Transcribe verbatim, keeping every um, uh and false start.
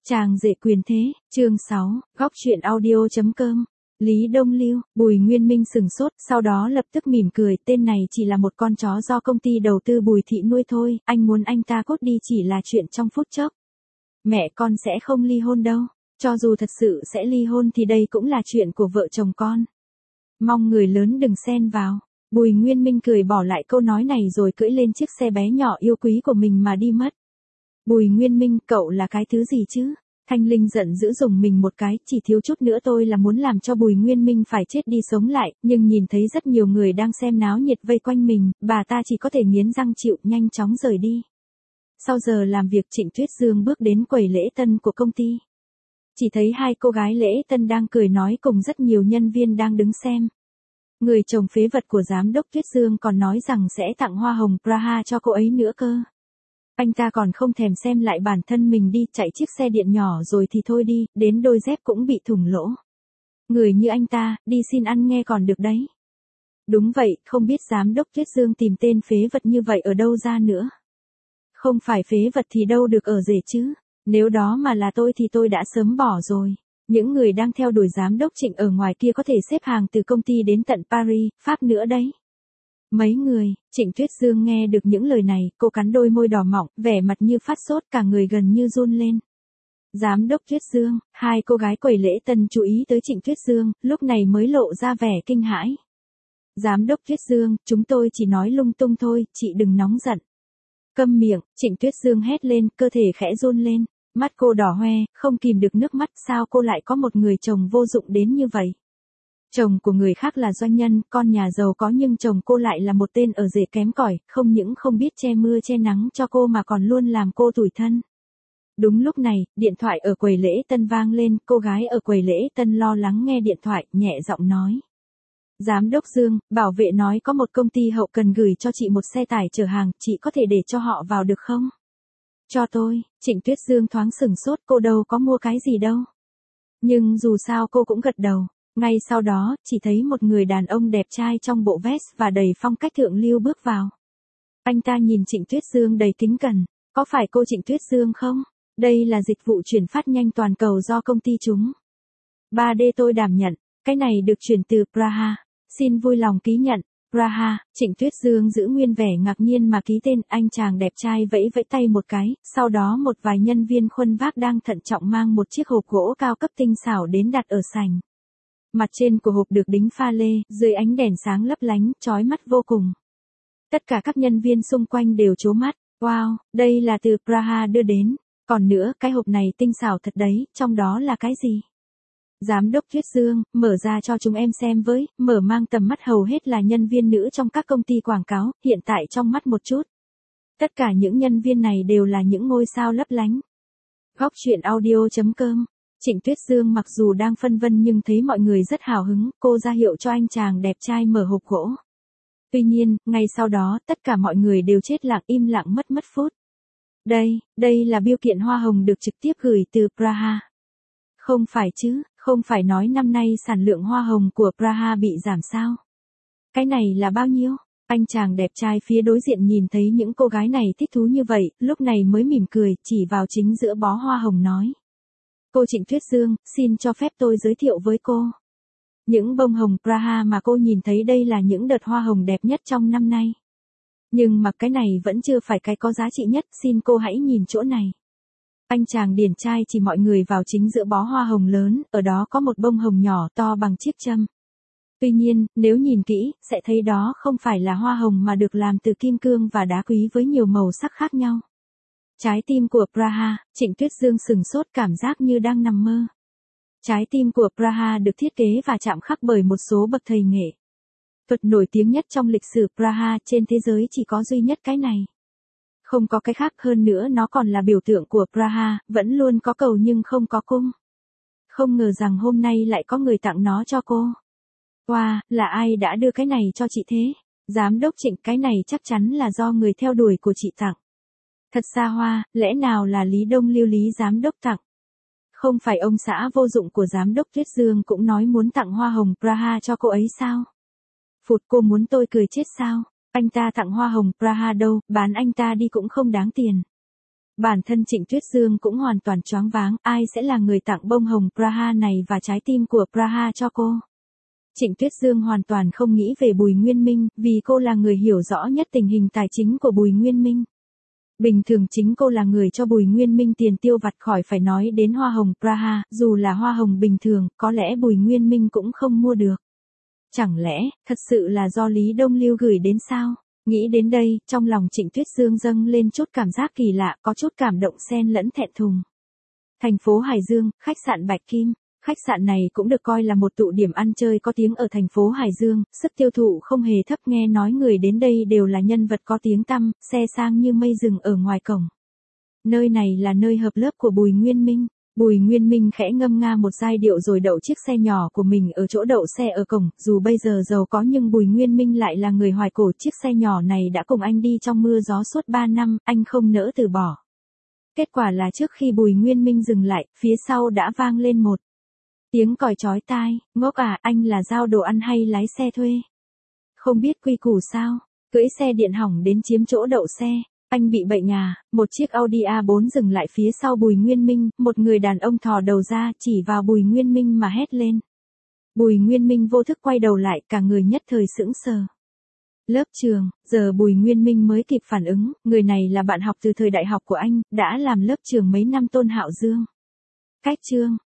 Chàng rể quyền thế, chương sáu, góc chuyện audio chấm com. Lý Đông Lưu, Bùi Nguyên Minh sừng sốt, sau đó lập tức mỉm cười, tên này chỉ là một con chó do công ty đầu tư Bùi Thị nuôi thôi, anh muốn anh ta cút đi chỉ là chuyện trong phút chốc. Mẹ con sẽ không ly hôn đâu, cho dù thật sự sẽ ly hôn thì đây cũng là chuyện của vợ chồng con. Mong người lớn đừng xen vào. Bùi Nguyên Minh cười bỏ lại câu nói này rồi cưỡi lên chiếc xe bé nhỏ yêu quý của mình mà đi mất. Bùi Nguyên Minh, cậu là cái thứ gì chứ? Thanh Linh giận dữ dùng mình một cái, chỉ thiếu chút nữa tôi là muốn làm cho Bùi Nguyên Minh phải chết đi sống lại, nhưng nhìn thấy rất nhiều người đang xem náo nhiệt vây quanh mình, bà ta chỉ có thể nghiến răng chịu, nhanh chóng rời đi. Sau giờ làm việc, Trịnh Tuyết Dương bước đến quầy lễ tân của công ty. Chỉ thấy hai cô gái lễ tân đang cười nói cùng rất nhiều nhân viên đang đứng xem. Người chồng phế vật của giám đốc Tuyết Dương còn nói rằng sẽ tặng hoa hồng Praha cho cô ấy nữa cơ. Anh ta còn không thèm xem lại bản thân mình đi, chạy chiếc xe điện nhỏ rồi thì thôi đi, đến đôi dép cũng bị thủng lỗ. Người như anh ta, đi xin ăn nghe còn được đấy. Đúng vậy, không biết giám đốc Tuyết Dương tìm tên phế vật như vậy ở đâu ra nữa. Không phải phế vật thì đâu được ở rể chứ, nếu đó mà là tôi thì tôi đã sớm bỏ rồi. Những người đang theo đuổi giám đốc Trịnh ở ngoài kia có thể xếp hàng từ công ty đến tận Paris, Pháp nữa đấy. Mấy người, Trịnh Tuyết Dương nghe được những lời này, cô cắn đôi môi đỏ mọng, vẻ mặt như phát sốt, cả người gần như run lên. Giám đốc Tuyết Dương, hai cô gái quầy lễ tân chú ý tới Trịnh Tuyết Dương, lúc này mới lộ ra vẻ kinh hãi. Giám đốc Tuyết Dương, chúng tôi chỉ nói lung tung thôi, chị đừng nóng giận. Câm miệng, Trịnh Tuyết Dương hét lên, cơ thể khẽ run lên, mắt cô đỏ hoe, không kìm được nước mắt, sao cô lại có một người chồng vô dụng đến như vậy? Chồng của người khác là doanh nhân, con nhà giàu có nhưng chồng cô lại là một tên ở rể kém cỏi, không những không biết che mưa che nắng cho cô mà còn luôn làm cô tủi thân. Đúng lúc này, điện thoại ở quầy lễ tân vang lên, cô gái ở quầy lễ tân lo lắng nghe điện thoại, nhẹ giọng nói. Giám đốc Dương, bảo vệ nói có một công ty hậu cần gửi cho chị một xe tải chở hàng, chị có thể để cho họ vào được không? Cho tôi, Trịnh Tuyết Dương thoáng sừng sốt, cô đâu có mua cái gì đâu. Nhưng dù sao cô cũng gật đầu. Ngay sau đó, chỉ thấy một người đàn ông đẹp trai trong bộ vest và đầy phong cách thượng lưu bước vào. Anh ta nhìn Trịnh Tuyết Dương đầy kính cẩn. Có phải cô Trịnh Tuyết Dương không? Đây là dịch vụ chuyển phát nhanh toàn cầu do công ty chúng. ba D tôi đảm nhận. Cái này được chuyển từ Praha. Xin vui lòng ký nhận. Praha, Trịnh Tuyết Dương giữ nguyên vẻ ngạc nhiên mà ký tên. Anh chàng đẹp trai vẫy vẫy tay một cái, sau đó một vài nhân viên khuân vác đang thận trọng mang một chiếc hộp gỗ cao cấp tinh xảo đến đặt ở sảnh. Mặt trên của hộp được đính pha lê, dưới ánh đèn sáng lấp lánh, chói mắt vô cùng. Tất cả các nhân viên xung quanh đều trố mắt. Wow, đây là từ Praha đưa đến. Còn nữa, cái hộp này tinh xảo thật đấy, trong đó là cái gì? Giám đốc Tuyết Dương, mở ra cho chúng em xem với, mở mang tầm mắt hầu hết là nhân viên nữ trong các công ty quảng cáo, hiện tại trong mắt một chút. Tất cả những nhân viên này đều là những ngôi sao lấp lánh. Góc chuyện audio chấm com. Trịnh Tuyết Dương mặc dù đang phân vân nhưng thấy mọi người rất hào hứng, cô ra hiệu cho anh chàng đẹp trai mở hộp gỗ. Tuy nhiên, ngay sau đó, tất cả mọi người đều chết lặng im lặng mất mất phút. Đây, đây là bưu kiện hoa hồng được trực tiếp gửi từ Praha. Không phải chứ, không phải nói năm nay sản lượng hoa hồng của Praha bị giảm sao? Cái này là bao nhiêu? Anh chàng đẹp trai phía đối diện nhìn thấy những cô gái này thích thú như vậy, lúc này mới mỉm cười, chỉ vào chính giữa bó hoa hồng nói. Cô Trịnh Tuyết Dương, xin cho phép tôi giới thiệu với cô. Những bông hồng Praha mà cô nhìn thấy đây là những đợt hoa hồng đẹp nhất trong năm nay. Nhưng mà cái này vẫn chưa phải cái có giá trị nhất, xin cô hãy nhìn chỗ này. Anh chàng điển trai chỉ mọi người vào chính giữa bó hoa hồng lớn, ở đó có một bông hồng nhỏ to bằng chiếc châm. Tuy nhiên, nếu nhìn kỹ, sẽ thấy đó không phải là hoa hồng mà được làm từ kim cương và đá quý với nhiều màu sắc khác nhau. Trái tim của Praha, Trịnh Tuyết Dương sừng sốt cảm giác như đang nằm mơ. Trái tim của Praha được thiết kế và chạm khắc bởi một số bậc thầy nghệ thuật nổi tiếng nhất trong lịch sử Praha, trên thế giới chỉ có duy nhất cái này. Không có cái khác, hơn nữa nó còn là biểu tượng của Praha, vẫn luôn có cầu nhưng không có cung. Không ngờ rằng hôm nay lại có người tặng nó cho cô. Wow, là ai đã đưa cái này cho chị thế? Giám đốc Trịnh, cái này chắc chắn là do người theo đuổi của chị tặng. Thật xa hoa, lẽ nào là Lý Đông Lưu Lý giám đốc tặng? Không phải ông xã vô dụng của giám đốc Tuyết Dương cũng nói muốn tặng hoa hồng Praha cho cô ấy sao? Phụt, cô muốn tôi cười chết sao? Anh ta tặng hoa hồng Praha đâu, bán anh ta đi cũng không đáng tiền. Bản thân Trịnh Tuyết Dương cũng hoàn toàn choáng váng, ai sẽ là người tặng bông hồng Praha này và trái tim của Praha cho cô. Trịnh Tuyết Dương hoàn toàn không nghĩ về Bùi Nguyên Minh, vì cô là người hiểu rõ nhất tình hình tài chính của Bùi Nguyên Minh. Bình thường chính cô là người cho Bùi Nguyên Minh tiền tiêu vặt, khỏi phải nói đến hoa hồng Praha, dù là hoa hồng bình thường, có lẽ Bùi Nguyên Minh cũng không mua được. Chẳng lẽ, thật sự là do Lý Đông Lưu gửi đến sao? Nghĩ đến đây, trong lòng Trịnh Tuyết Dương dâng lên chút cảm giác kỳ lạ, có chút cảm động xen lẫn thẹn thùng. Thành phố Hải Dương, khách sạn Bạch Kim. Khách sạn này cũng được coi là một tụ điểm ăn chơi có tiếng ở thành phố Hải Dương, sức tiêu thụ không hề thấp, nghe nói người đến đây đều là nhân vật có tiếng tăm, xe sang như mây rừng ở ngoài cổng. Nơi này là nơi hợp lớp của Bùi Nguyên Minh. Bùi Nguyên Minh khẽ ngâm nga một giai điệu rồi đậu chiếc xe nhỏ của mình ở chỗ đậu xe ở cổng, dù bây giờ giàu có nhưng Bùi Nguyên Minh lại là người hoài cổ, chiếc xe nhỏ này đã cùng anh đi trong mưa gió suốt ba năm, anh không nỡ từ bỏ. Kết quả là trước khi Bùi Nguyên Minh dừng lại, phía sau đã vang lên một tiếng còi chói tai, ngốc à, anh là giao đồ ăn hay lái xe thuê? Không biết quy củ sao, cưỡi xe điện hỏng đến chiếm chỗ đậu xe, anh bị bệnh à? Một chiếc Audi a bốn dừng lại phía sau Bùi Nguyên Minh, một người đàn ông thò đầu ra chỉ vào Bùi Nguyên Minh mà hét lên. Bùi Nguyên Minh vô thức quay đầu lại, cả người nhất thời sững sờ. Lớp trường, giờ Bùi Nguyên Minh mới kịp phản ứng, người này là bạn học từ thời đại học của anh, đã làm lớp trường mấy năm Tôn Hạo Dương. Cách chương